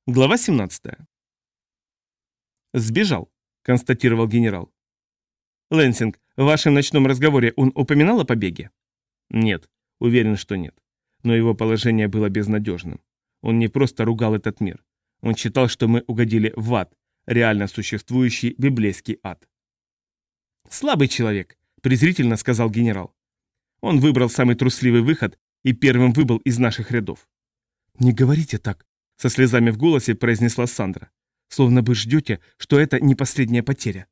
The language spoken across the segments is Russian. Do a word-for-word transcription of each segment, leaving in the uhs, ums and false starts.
Глава семнадцатая. «Сбежал», — констатировал генерал. «Лэнсинг, в вашем ночном разговоре он упоминал о побеге?» «Нет, уверен, что нет. Но его положение было безнадежным. Он не просто ругал этот мир. Он считал, что мы угодили в ад, реально существующий библейский ад». «Слабый человек», — презрительно сказал генерал. «Он выбрал самый трусливый выход и первым выбыл из наших рядов». «Не говорите так», — со слезами в голосе произнесла Сандра. «Словно бы ждете, что это не последняя потеря».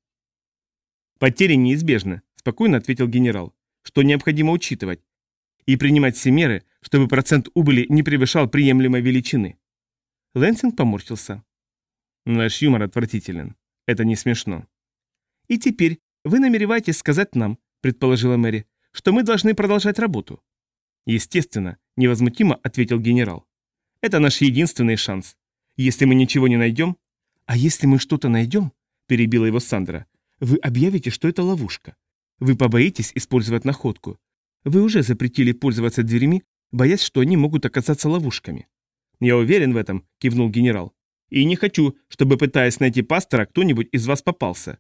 «Потери неизбежны», — спокойно ответил генерал, «что необходимо учитывать и принимать все меры, чтобы процент убыли не превышал приемлемой величины». Лэнсинг поморщился. «Ваш юмор отвратителен. Это не смешно». «И теперь вы намереваетесь сказать нам, — предположила Мэри, — что мы должны продолжать работу?» «Естественно», — невозмутимо ответил генерал. «Это наш единственный шанс. Если мы ничего не найдем...» «А если мы что-то найдем, — перебила его Сандра, — вы объявите, что это ловушка. Вы побоитесь использовать находку. Вы уже запретили пользоваться дверями, боясь, что они могут оказаться ловушками». «Я уверен в этом», — кивнул генерал. «И не хочу, чтобы, пытаясь найти пастора, кто-нибудь из вас попался».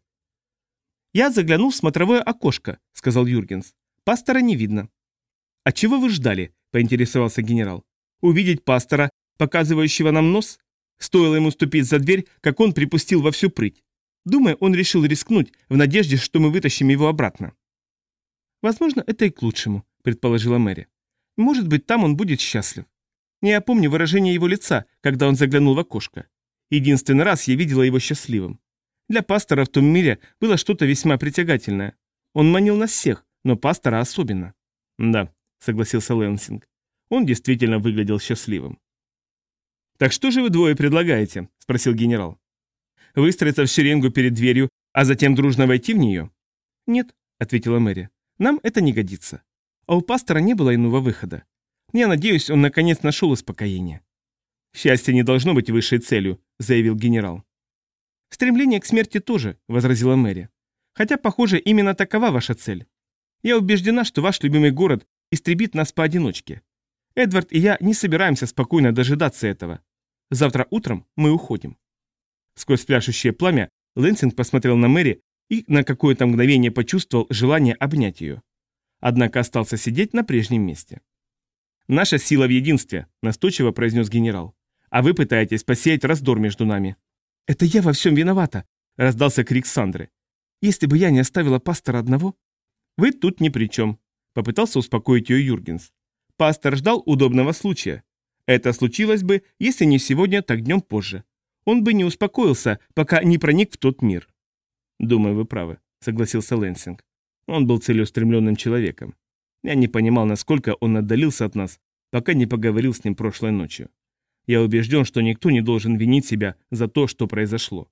«Я заглянул в смотровое окошко», — сказал Юргенс. «Пастора не видно». «А чего вы ждали?» — поинтересовался генерал. «Увидеть пастора, показывающего нам нос? Стоило ему ступить за дверь, как он припустил во всю прыть. Думаю, он решил рискнуть в надежде, что мы вытащим его обратно». «Возможно, это и к лучшему», — предположила Мэри. «Может быть, там он будет счастлив. Я помню выражение его лица, когда он заглянул в окошко. Единственный раз я видела его счастливым. Для пастора в том мире было что-то весьма притягательное. Он манил нас всех, но пастора особенно». «Да», — согласился Лэнсинг. Он действительно выглядел счастливым. «Так что же вы двое предлагаете?» – спросил генерал. «Выстроиться в шеренгу перед дверью, а затем дружно войти в нее?» «Нет», – ответила Мэри, – «нам это не годится. А у пастора не было иного выхода. Я надеюсь, он наконец нашел успокоение». «Счастье не должно быть высшей целью», – заявил генерал. «Стремление к смерти тоже», – возразила Мэри. «Хотя, похоже, именно такова ваша цель. Я убеждена, что ваш любимый город истребит нас поодиночке. Эдвард и я не собираемся спокойно дожидаться этого. Завтра утром мы уходим». Сквозь пляшущее пламя Лэнсинг посмотрел на Мэри и на какое-то мгновение почувствовал желание обнять ее. Однако остался сидеть на прежнем месте. «Наша сила в единстве», – настойчиво произнес генерал. «А вы пытаетесь посеять раздор между нами». «Это я во всем виновата», – раздался крик Сандры. «Если бы я не оставила пастора одного...» «Вы тут ни при чем», – попытался успокоить ее Юргенс. «Пастор ждал удобного случая. Это случилось бы, если не сегодня, так днем позже. Он бы не успокоился, пока не проник в тот мир». «Думаю, вы правы», — согласился Лэнсинг. «Он был целеустремленным человеком. Я не понимал, насколько он отдалился от нас, пока не поговорил с ним прошлой ночью. Я убежден, что никто не должен винить себя за то, что произошло».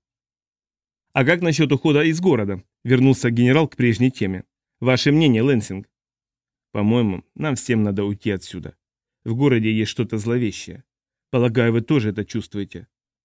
«А как насчет ухода из города?» — вернулся генерал к прежней теме. «Ваше мнение, Лэнсинг?» «По-моему, нам всем надо уйти отсюда. В городе есть что-то зловещее. Полагаю, вы тоже это чувствуете.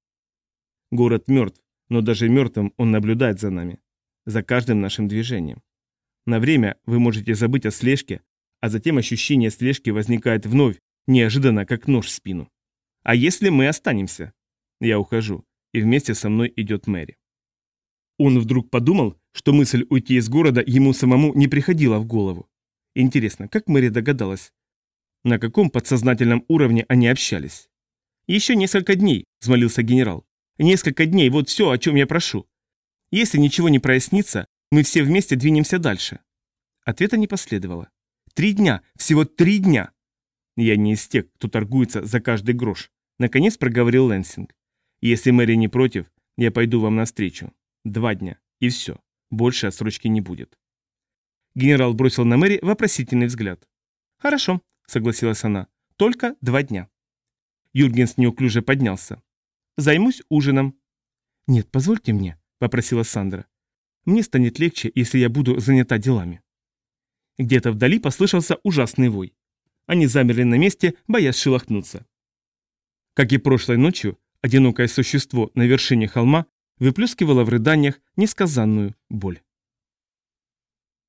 Город мертв, но даже мертвым он наблюдает за нами, за каждым нашим движением. На время вы можете забыть о слежке, а затем ощущение слежки возникает вновь, неожиданно, как нож в спину. А если мы останемся? Я ухожу, и вместе со мной идет Мэри». Он вдруг подумал, что мысль уйти из города ему самому не приходила в голову. Интересно, как Мэри догадалась? На каком подсознательном уровне они общались? «Еще несколько дней», — взмолился генерал. «Несколько дней, вот все, о чем я прошу. Если ничего не прояснится, мы все вместе двинемся дальше». Ответа не последовало. «Три дня, всего три дня!» «Я не из тех, кто торгуется за каждый грош», — наконец проговорил Лэнсинг. «Если Мэри не против, я пойду вам навстречу. Два дня, и все. Больше отсрочки не будет». Генерал бросил на Мэри вопросительный взгляд. «Хорошо», — согласилась она, — «только два дня». Юргенс неуклюже поднялся. «Займусь ужином». «Нет, позвольте мне», — попросила Сандра. «Мне станет легче, если я буду занята делами». Где-то вдали послышался ужасный вой. Они замерли на месте, боясь шелохнуться. Как и прошлой ночью, одинокое существо на вершине холма выплескивало в рыданиях несказанную боль.